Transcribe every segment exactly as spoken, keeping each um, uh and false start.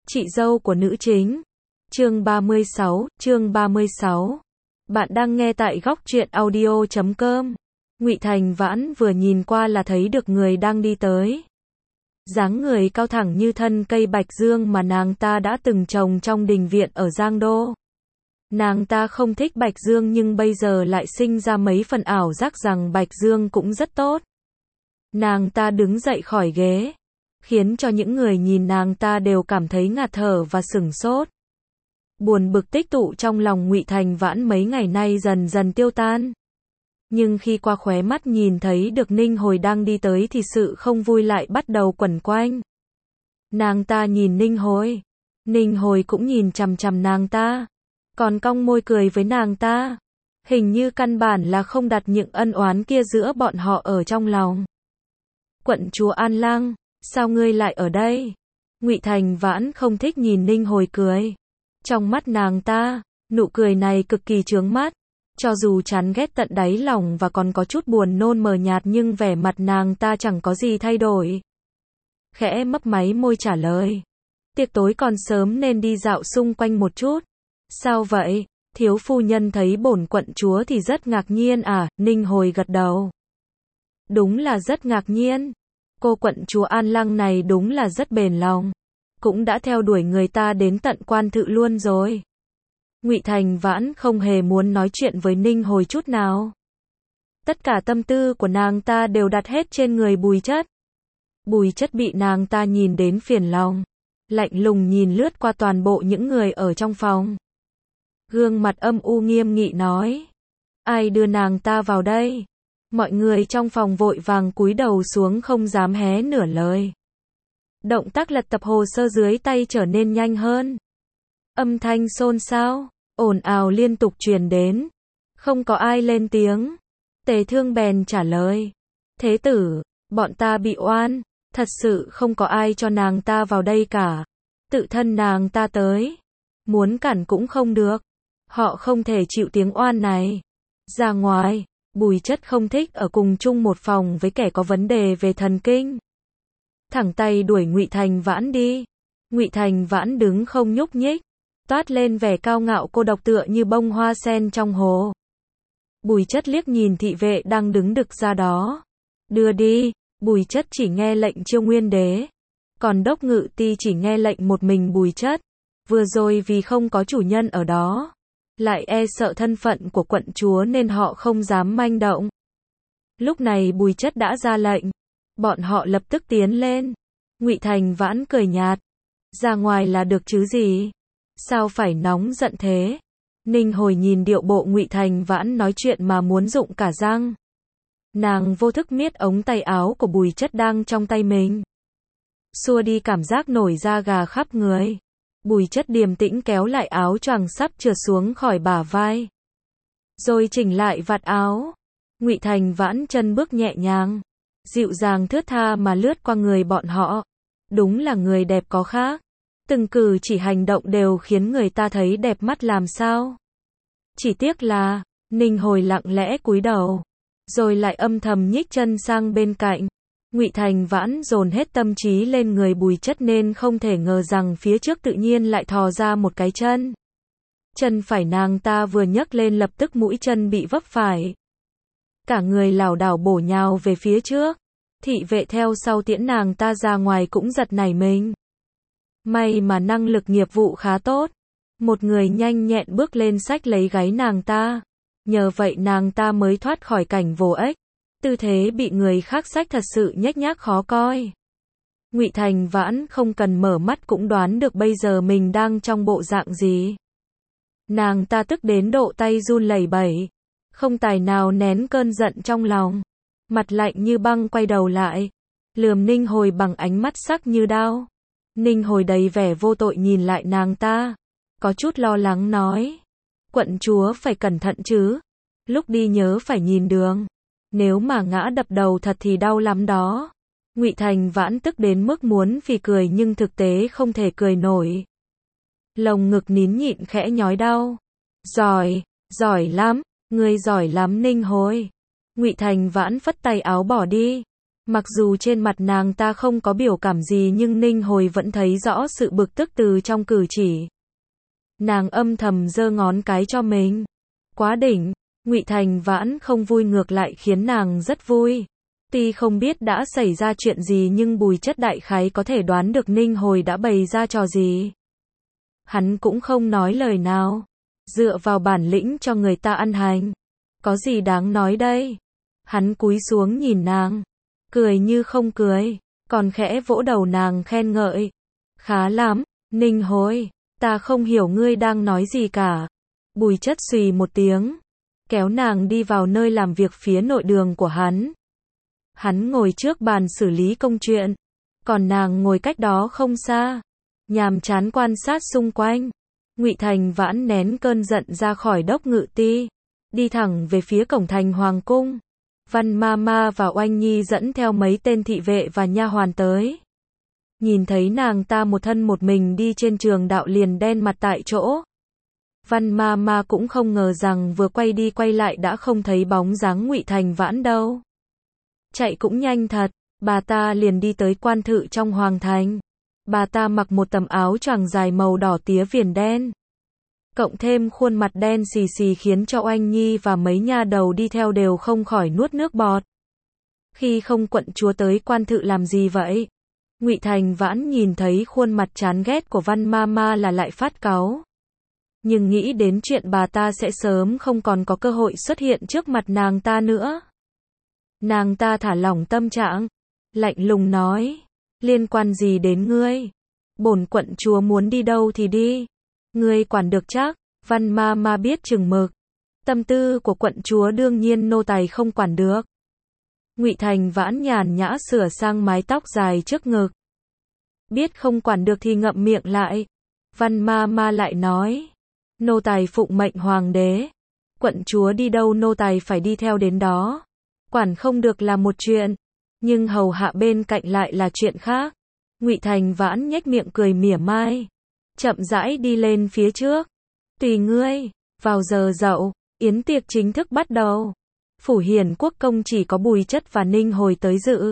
Chị dâu của nữ chính. Chương ba mươi sáu, chương ba mươi sáu. Bạn đang nghe tại góc truyện audio chấm com. Ngụy Thành Vãn vừa nhìn qua là thấy được người đang đi tới. Dáng người cao thẳng như thân cây bạch dương mà nàng ta đã từng trồng trong đình viện ở Giang Đô. Nàng ta không thích bạch dương nhưng bây giờ lại sinh ra mấy phần ảo giác rằng bạch dương cũng rất tốt. Nàng ta đứng dậy khỏi ghế, khiến cho những người nhìn nàng ta đều cảm thấy ngạt thở và sửng sốt. Buồn bực tích tụ trong lòng Ngụy Thành Vãn mấy ngày nay dần dần tiêu tan. Nhưng khi qua khóe mắt nhìn thấy được Ninh Hồi đang đi tới thì sự không vui lại bắt đầu quẩn quanh. Nàng ta nhìn Ninh Hồi. Ninh Hồi cũng nhìn chằm chằm nàng ta. Còn cong môi cười với nàng ta. Hình như căn bản là không đặt những ân oán kia giữa bọn họ ở trong lòng. Quận chúa An Lăng, sao ngươi lại ở đây? Ngụy Thành Vãn không thích nhìn Ninh Hồi cười. Trong mắt nàng ta, nụ cười này cực kỳ chướng mắt. Cho dù chán ghét tận đáy lòng và còn có chút buồn nôn mờ nhạt nhưng vẻ mặt nàng ta chẳng có gì thay đổi. Khẽ mấp máy môi trả lời. Tiệc tối còn sớm nên đi dạo xung quanh một chút. Sao vậy? Thiếu phu nhân thấy bổn quận chúa thì rất ngạc nhiên à? Ninh Hồi gật đầu. Đúng là rất ngạc nhiên. Cô quận chúa An Lăng này đúng là rất bền lòng. Cũng đã theo đuổi người ta đến tận quan thự luôn rồi. Ngụy Thành Vãn không hề muốn nói chuyện với Ninh Hồi chút nào. Tất cả tâm tư của nàng ta đều đặt hết trên người Bùi Chất. Bùi Chất bị nàng ta nhìn đến phiền lòng. Lạnh lùng nhìn lướt qua toàn bộ những người ở trong phòng. Gương mặt âm u nghiêm nghị nói. Ai đưa nàng ta vào đây? Mọi người trong phòng vội vàng cúi đầu xuống không dám hé nửa lời. Động tác lật tập hồ sơ dưới tay trở nên nhanh hơn. Âm thanh xôn xao, ồn ào liên tục truyền đến. Không có ai lên tiếng. Tề Thương bèn trả lời. Thế tử, bọn ta bị oan. Thật sự không có ai cho nàng ta vào đây cả. Tự thân nàng ta tới. Muốn cản cũng không được. Họ không thể chịu tiếng oan này. Ra ngoài. Bùi Chất không thích ở cùng chung một phòng với kẻ có vấn đề về thần kinh. Thẳng tay đuổi Ngụy Thành Vãn đi. Ngụy Thành Vãn đứng không nhúc nhích, toát lên vẻ cao ngạo cô độc tựa như bông hoa sen trong hồ. Bùi Chất liếc nhìn thị vệ đang đứng đực ra đó. Đưa đi. Bùi Chất chỉ nghe lệnh Chiêu Nguyên Đế. Còn Đốc Ngự Ty chỉ nghe lệnh một mình Bùi Chất. Vừa rồi vì không có chủ nhân ở đó, lại e sợ thân phận của quận chúa nên họ không dám manh động. Lúc này Bùi Chất đã ra lệnh. Bọn họ lập tức tiến lên. Ngụy Thành Vãn cười nhạt. Ra ngoài là được chứ gì? Sao phải nóng giận thế? Ninh Hồi nhìn điệu bộ Ngụy Thành Vãn nói chuyện mà muốn rụng cả răng. Nàng vô thức miết ống tay áo của Bùi Chất đang trong tay mình. Xua đi cảm giác nổi da gà khắp người. Bùi Chất điềm tĩnh kéo lại áo choàng sắp trượt xuống khỏi bả vai. Rồi chỉnh lại vạt áo. Ngụy Thành Vãn chân bước nhẹ nhàng, dịu dàng thướt tha mà lướt qua người bọn họ. Đúng là người đẹp có khác. Từng cử chỉ hành động đều khiến người ta thấy đẹp mắt làm sao. Chỉ tiếc là, Ninh Hồi lặng lẽ cúi đầu, rồi lại âm thầm nhích chân sang bên cạnh. Ngụy Thành Vãn dồn hết tâm trí lên người Bùi Chất nên không thể ngờ rằng phía trước tự nhiên lại thò ra một cái chân. Chân phải nàng ta vừa nhấc lên lập tức mũi chân bị vấp phải. Cả người lảo đảo bổ nhào về phía trước. Thị vệ theo sau tiễn nàng ta ra ngoài cũng giật nảy mình. May mà năng lực nghiệp vụ khá tốt. Một người nhanh nhẹn bước lên xách lấy gáy nàng ta. Nhờ vậy nàng ta mới thoát khỏi cảnh vô ích. Tư thế bị người khác xách thật sự nhếch nhác khó coi. Ngụy Thành Vãn không cần mở mắt cũng đoán được bây giờ mình đang trong bộ dạng gì. Nàng ta tức đến độ tay run lẩy bẩy. Không tài nào nén cơn giận trong lòng. Mặt lạnh như băng quay đầu lại. Lườm Ninh Hồi bằng ánh mắt sắc như đao. Ninh Hồi đầy vẻ vô tội nhìn lại nàng ta. Có chút lo lắng nói. Quận chúa phải cẩn thận chứ. Lúc đi nhớ phải nhìn đường. Nếu mà ngã đập đầu thật thì đau lắm đó. Ngụy Thành Vãn tức đến mức muốn phì cười nhưng thực tế không thể cười nổi. Lồng ngực nín nhịn khẽ nhói đau. Giỏi, giỏi lắm, ngươi giỏi lắm Ninh Hồi. Ngụy Thành Vãn phất tay áo bỏ đi. Mặc dù trên mặt nàng ta không có biểu cảm gì nhưng Ninh Hồi vẫn thấy rõ sự bực tức từ trong cử chỉ. Nàng âm thầm giơ ngón cái cho mình. Quá đỉnh, Ngụy Thành Vãn không vui ngược lại khiến nàng rất vui. Tuy không biết đã xảy ra chuyện gì nhưng Bùi Chất đại khái có thể đoán được Ninh Hồi đã bày ra trò gì. Hắn cũng không nói lời nào. Dựa vào bản lĩnh cho người ta ăn hành. Có gì đáng nói đây? Hắn cúi xuống nhìn nàng. Cười như không cười. Còn khẽ vỗ đầu nàng khen ngợi. Khá lắm, Ninh Hồi. Ta không hiểu ngươi đang nói gì cả. Bùi Chất xùy một tiếng. Kéo nàng đi vào nơi làm việc phía nội đường của hắn. Hắn ngồi trước bàn xử lý công chuyện. Còn nàng ngồi cách đó không xa. Nhàm chán quan sát xung quanh. Ngụy Thành Vãn nén cơn giận ra khỏi đốc ngự ti. Đi thẳng về phía cổng thành hoàng cung. Văn Ma Ma và Oanh Nhi dẫn theo mấy tên thị vệ và nha hoàn tới. Nhìn thấy nàng ta một thân một mình đi trên trường đạo liền đen mặt tại chỗ. Văn Ma Ma cũng không ngờ rằng vừa quay đi quay lại đã không thấy bóng dáng Ngụy Thành Vãn đâu. Chạy cũng nhanh thật, bà ta liền đi tới quan thự trong hoàng thành. Bà ta mặc một tấm áo choàng dài màu đỏ tía viền đen. Cộng thêm khuôn mặt đen xì xì khiến cho Oanh Nhi và mấy nha đầu đi theo đều không khỏi nuốt nước bọt. Khi không quận chúa tới quan thự làm gì vậy? Ngụy Thành Vãn nhìn thấy khuôn mặt chán ghét của Văn Ma Ma là lại phát cáu. Nhưng nghĩ đến chuyện bà ta sẽ sớm không còn có cơ hội xuất hiện trước mặt nàng ta nữa. Nàng ta thả lỏng tâm trạng, lạnh lùng nói, liên quan gì đến ngươi? Bổn quận chúa muốn đi đâu thì đi. Ngươi quản được chắc? Văn Ma Ma biết chừng mực. Tâm tư của quận chúa đương nhiên nô tài không quản được. Ngụy Thành Vãn nhàn nhã sửa sang mái tóc dài trước ngực. Biết không quản được thì ngậm miệng lại. Văn Ma Ma lại nói, nô tài phụng mệnh hoàng đế. Quận chúa đi đâu nô tài phải đi theo đến đó. Quản không được là một chuyện, nhưng hầu hạ bên cạnh lại là chuyện khác. Ngụy Thành Vãn nhếch miệng cười mỉa mai, chậm rãi đi lên phía trước. Tùy ngươi. Vào giờ dậu, yến tiệc chính thức bắt đầu. Phủ Hiền Quốc công chỉ có Bùi Chất và Ninh Hồi tới dự.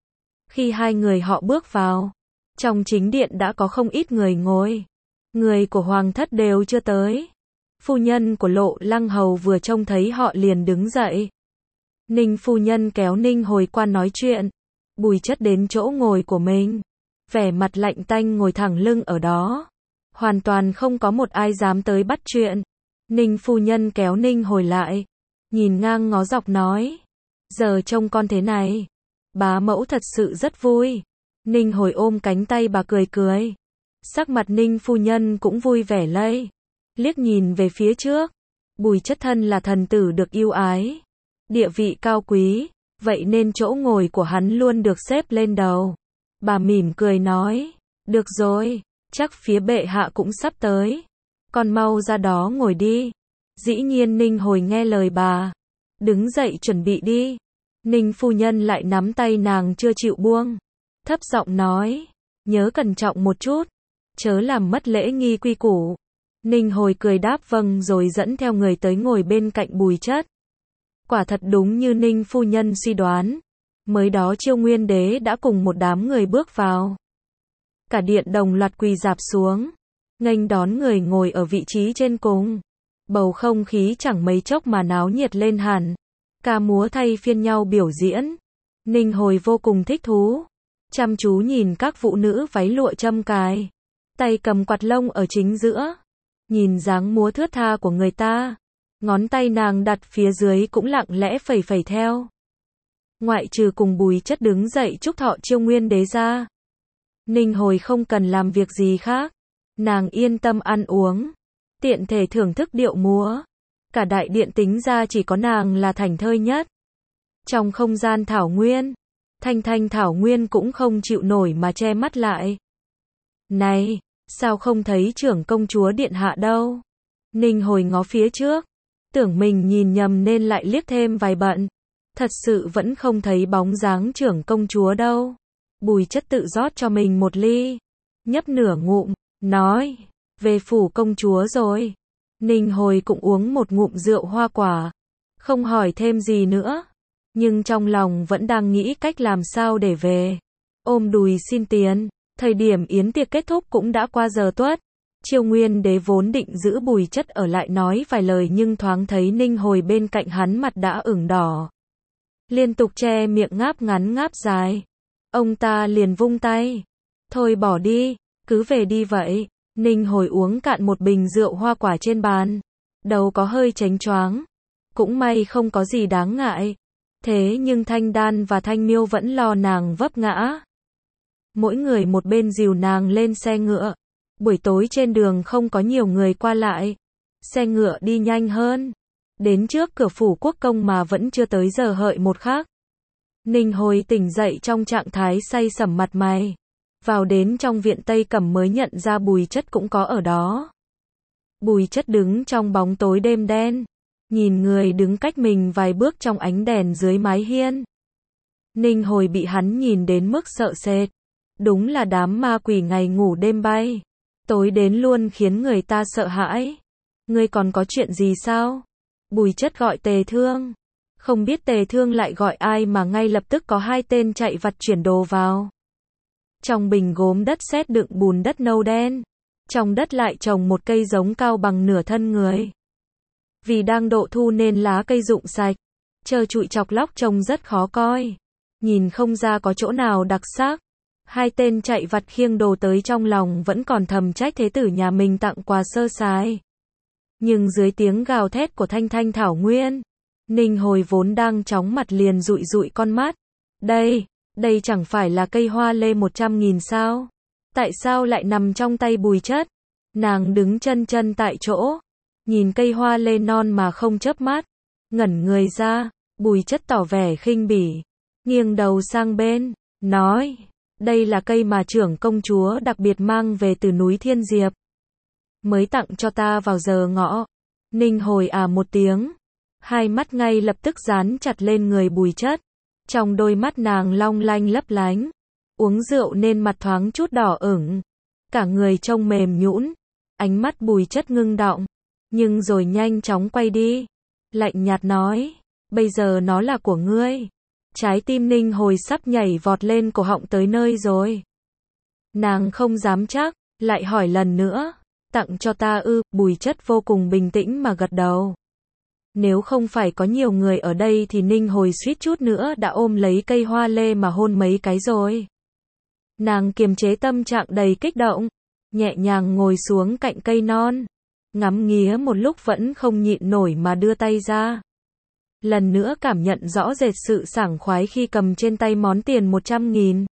Khi hai người họ bước vào, trong chính điện đã có không ít người ngồi. Người của hoàng thất đều chưa tới. Phu nhân của Lộ Lăng Hầu vừa trông thấy họ liền đứng dậy. Ninh phu nhân kéo Ninh Hồi qua nói chuyện. Bùi Chất đến chỗ ngồi của mình. Vẻ mặt lạnh tanh ngồi thẳng lưng ở đó. Hoàn toàn không có một ai dám tới bắt chuyện. Ninh phu nhân kéo Ninh Hồi lại. Nhìn ngang ngó dọc nói. Giờ trông con thế này. Bá mẫu thật sự rất vui. Ninh Hồi ôm cánh tay bà cười cười. Sắc mặt Ninh phu nhân cũng vui vẻ lây. Liếc nhìn về phía trước. Bùi Chất thân là thần tử được yêu ái. Địa vị cao quý. Vậy nên chỗ ngồi của hắn luôn được xếp lên đầu. Bà mỉm cười nói. Được rồi. Chắc phía bệ hạ cũng sắp tới. Con mau ra đó ngồi đi. Dĩ nhiên Ninh Hồi nghe lời bà. Đứng dậy chuẩn bị đi. Ninh phu nhân lại nắm tay nàng chưa chịu buông. Thấp giọng nói. Nhớ cẩn trọng một chút. Chớ làm mất lễ nghi quy củ. Ninh Hồi cười đáp vâng rồi dẫn theo người tới ngồi bên cạnh Bùi Chất. Quả thật đúng như Ninh phu nhân suy đoán. Mới đó Chiêu Nguyên Đế đã cùng một đám người bước vào. Cả điện đồng loạt quỳ rạp xuống. Nghênh đón người ngồi ở vị trí trên cùng. Bầu không khí chẳng mấy chốc mà náo nhiệt lên hẳn. Ca múa thay phiên nhau biểu diễn. Ninh Hồi vô cùng thích thú. Chăm chú nhìn các phụ nữ váy lụa châm cài. Tay cầm quạt lông ở chính giữa. Nhìn dáng múa thướt tha của người ta. Ngón tay nàng đặt phía dưới cũng lặng lẽ phẩy phẩy theo. Ngoại trừ cùng Bùi Chất đứng dậy chúc thọ Chiêu Nguyên Đế ra. Ninh Hồi không cần làm việc gì khác. Nàng yên tâm ăn uống. Tiện thể thưởng thức điệu múa. Cả đại điện tính ra chỉ có nàng là thảnh thơi nhất. Trong không gian thảo nguyên. Thanh Thanh thảo nguyên cũng không chịu nổi mà che mắt lại. Này, sao không thấy trưởng công chúa điện hạ đâu? Ninh Hồi ngó phía trước. Tưởng mình nhìn nhầm nên lại liếc thêm vài bận. Thật sự vẫn không thấy bóng dáng trưởng công chúa đâu. Bùi Chất tự rót cho mình một ly. Nhấp nửa ngụm, nói. Về phủ công chúa rồi. Ninh Hồi cũng uống một ngụm rượu hoa quả. Không hỏi thêm gì nữa. nhưng trong lòng vẫn đang nghĩ cách làm sao để về. Ôm đùi xin tiền. Thời điểm yến tiệc kết thúc cũng đã qua giờ tuất. Chiêu Nguyên Đế vốn định giữ Bùi Chất ở lại nói vài lời nhưng thoáng thấy Ninh Hồi bên cạnh hắn mặt đã ửng đỏ. Liên tục che miệng ngáp ngắn ngáp dài. Ông ta liền vung tay. Thôi bỏ đi, cứ về đi vậy. Ninh Hồi uống cạn một bình rượu hoa quả trên bàn. Đầu có hơi chánh choáng. Cũng may không có gì đáng ngại. Thế nhưng Thanh Đan và Thanh Miêu vẫn lo nàng vấp ngã. Mỗi người một bên dìu nàng lên xe ngựa. Buổi tối trên đường không có nhiều người qua lại. Xe ngựa đi nhanh hơn. Đến trước cửa phủ quốc công mà vẫn chưa tới giờ hợi một khắc. Ninh Hồi tỉnh dậy trong trạng thái say sẩm mặt mày. Vào đến trong viện Tây Cẩm mới nhận ra Bùi Chất cũng có ở đó. Bùi Chất đứng trong bóng tối đêm đen. Nhìn người đứng cách mình vài bước trong ánh đèn dưới mái hiên. Ninh Hồi bị hắn nhìn đến mức sợ sệt. Đúng là đám ma quỷ ngày ngủ đêm bay. Tối đến luôn khiến người ta sợ hãi. Ngươi còn có chuyện gì sao? Bùi Chất gọi Tề Thương. Không biết Tề Thương lại gọi ai mà ngay lập tức có hai tên chạy vặt chuyển đồ vào. Trong bình gốm đất sét đựng bùn đất nâu đen. Trong đất lại trồng một cây giống cao bằng nửa thân người. Vì đang độ thu nên lá cây rụng sạch. Trơ trụi chọc lóc trông rất khó coi. Nhìn không ra có chỗ nào đặc sắc. Hai tên chạy vặt khiêng đồ tới trong lòng vẫn còn thầm trách thế tử nhà mình tặng quà sơ sài. Nhưng dưới tiếng gào thét của Thanh Thanh Thảo Nguyên, Ninh Hồi vốn đang chóng mặt liền dụi dụi con mắt. Đây, đây chẳng phải là cây hoa lê một trăm nghìn sao? Tại sao lại nằm trong tay Bùi Chất? Nàng đứng chân chân tại chỗ, nhìn cây hoa lê non mà không chớp mắt, ngẩn người ra. Bùi Chất tỏ vẻ khinh bỉ, nghiêng đầu sang bên, nói, đây là cây mà trưởng công chúa đặc biệt mang về từ núi Thiên Diệp. Mới tặng cho ta vào giờ ngọ. Ninh Hồi à một tiếng. Hai mắt ngay lập tức dán chặt lên người Bùi Chất. Trong đôi mắt nàng long lanh lấp lánh. Uống rượu nên mặt thoáng chút đỏ ửng. Cả người trông mềm nhũn. Ánh mắt Bùi Chất ngưng động. Nhưng rồi nhanh chóng quay đi. Lạnh nhạt nói. Bây giờ nó là của ngươi. Trái tim Ninh Hồi sắp nhảy vọt lên cổ họng tới nơi rồi. Nàng không dám chắc. Lại hỏi lần nữa. Tặng cho ta ư? Bùi Chất vô cùng bình tĩnh mà gật đầu. Nếu không phải có nhiều người ở đây thì Ninh Hồi suýt chút nữa đã ôm lấy cây hoa lê mà hôn mấy cái rồi. Nàng kiềm chế tâm trạng đầy kích động, nhẹ nhàng ngồi xuống cạnh cây non, ngắm nghía một lúc vẫn không nhịn nổi mà đưa tay ra. Lần nữa cảm nhận rõ rệt sự sảng khoái khi cầm trên tay món tiền một trăm nghìn.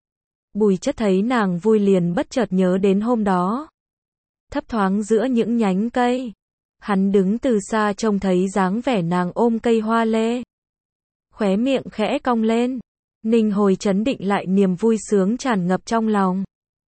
Bùi Chất thấy nàng vui liền bất chợt nhớ đến hôm đó. Thấp thoáng giữa những nhánh cây. Hắn đứng từ xa trông thấy dáng vẻ nàng ôm cây hoa lê. Khóe miệng khẽ cong lên. Ninh Hồi trấn định lại niềm vui sướng tràn ngập trong lòng.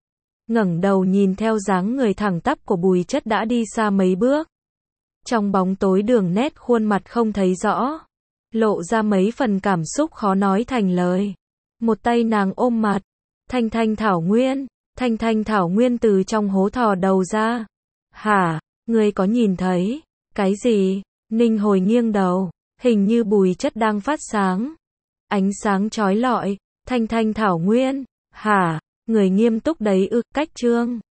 Ngẩng đầu nhìn theo dáng người thẳng tắp của Bùi Chất đã đi xa mấy bước. Trong bóng tối đường nét khuôn mặt không thấy rõ. Lộ ra mấy phần cảm xúc khó nói thành lời. Một tay nàng ôm mặt. Thanh Thanh Thảo Nguyên. Thanh Thanh Thảo Nguyên từ trong hố thò đầu ra. Hả? Ngươi có nhìn thấy? Cái gì? Ninh Hồi nghiêng đầu. Hình như Bùi Chất đang phát sáng. Ánh sáng chói lọi. Thanh Thanh Thảo Nguyên. Hả? Người nghiêm túc đấy ư? Cách trương.